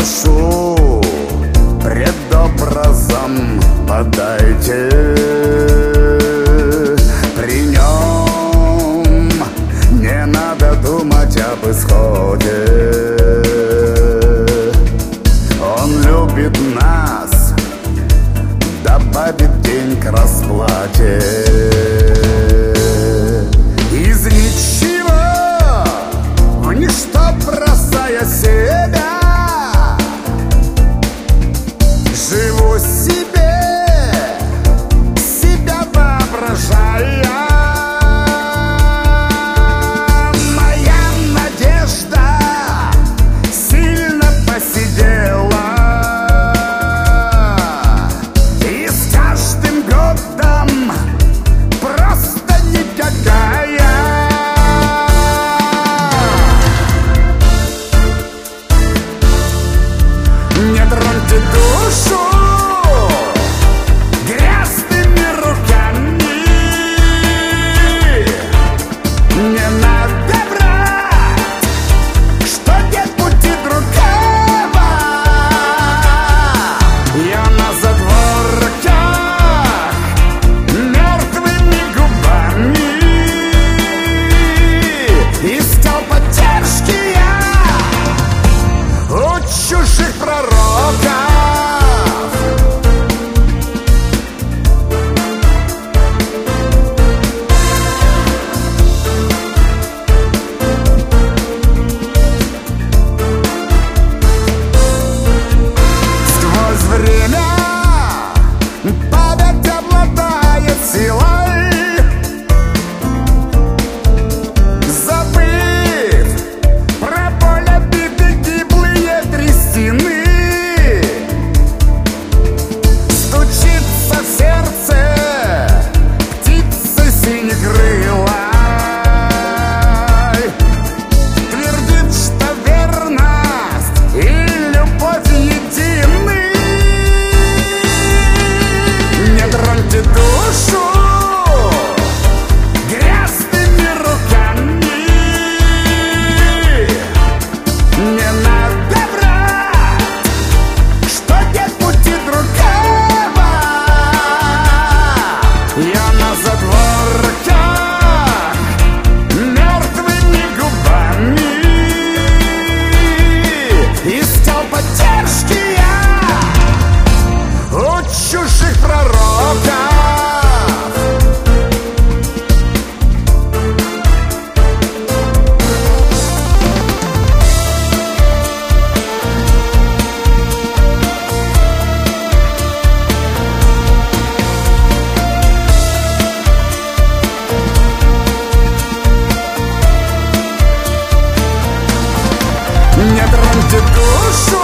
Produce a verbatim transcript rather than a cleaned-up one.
прошу, пред образом подайте. При нем не надо думать об исходе. Он любит нас, добавит день к расплате. Из ничего в ничто бросая себя, живу себе, себя воображая. Моя надежда сильно посидела, и с каждым годом просто никакая. Не троньте душу грязными руками, не надо врать, что нет пути другого. Я на задворках мертвыми губами искал поддержки я у чужих пророков. Сквозь время память обладает силой, забыв про боль, обиды, гиблые трясины. Стучится в сердце птица синекрылой, твердит, что верность и любовь едины. Не троньте душу грязными руками, не надо врать, что нет пути другого. Я на задворках мертвыми губами искал поддержки я у чужих пророков. Не троньте душу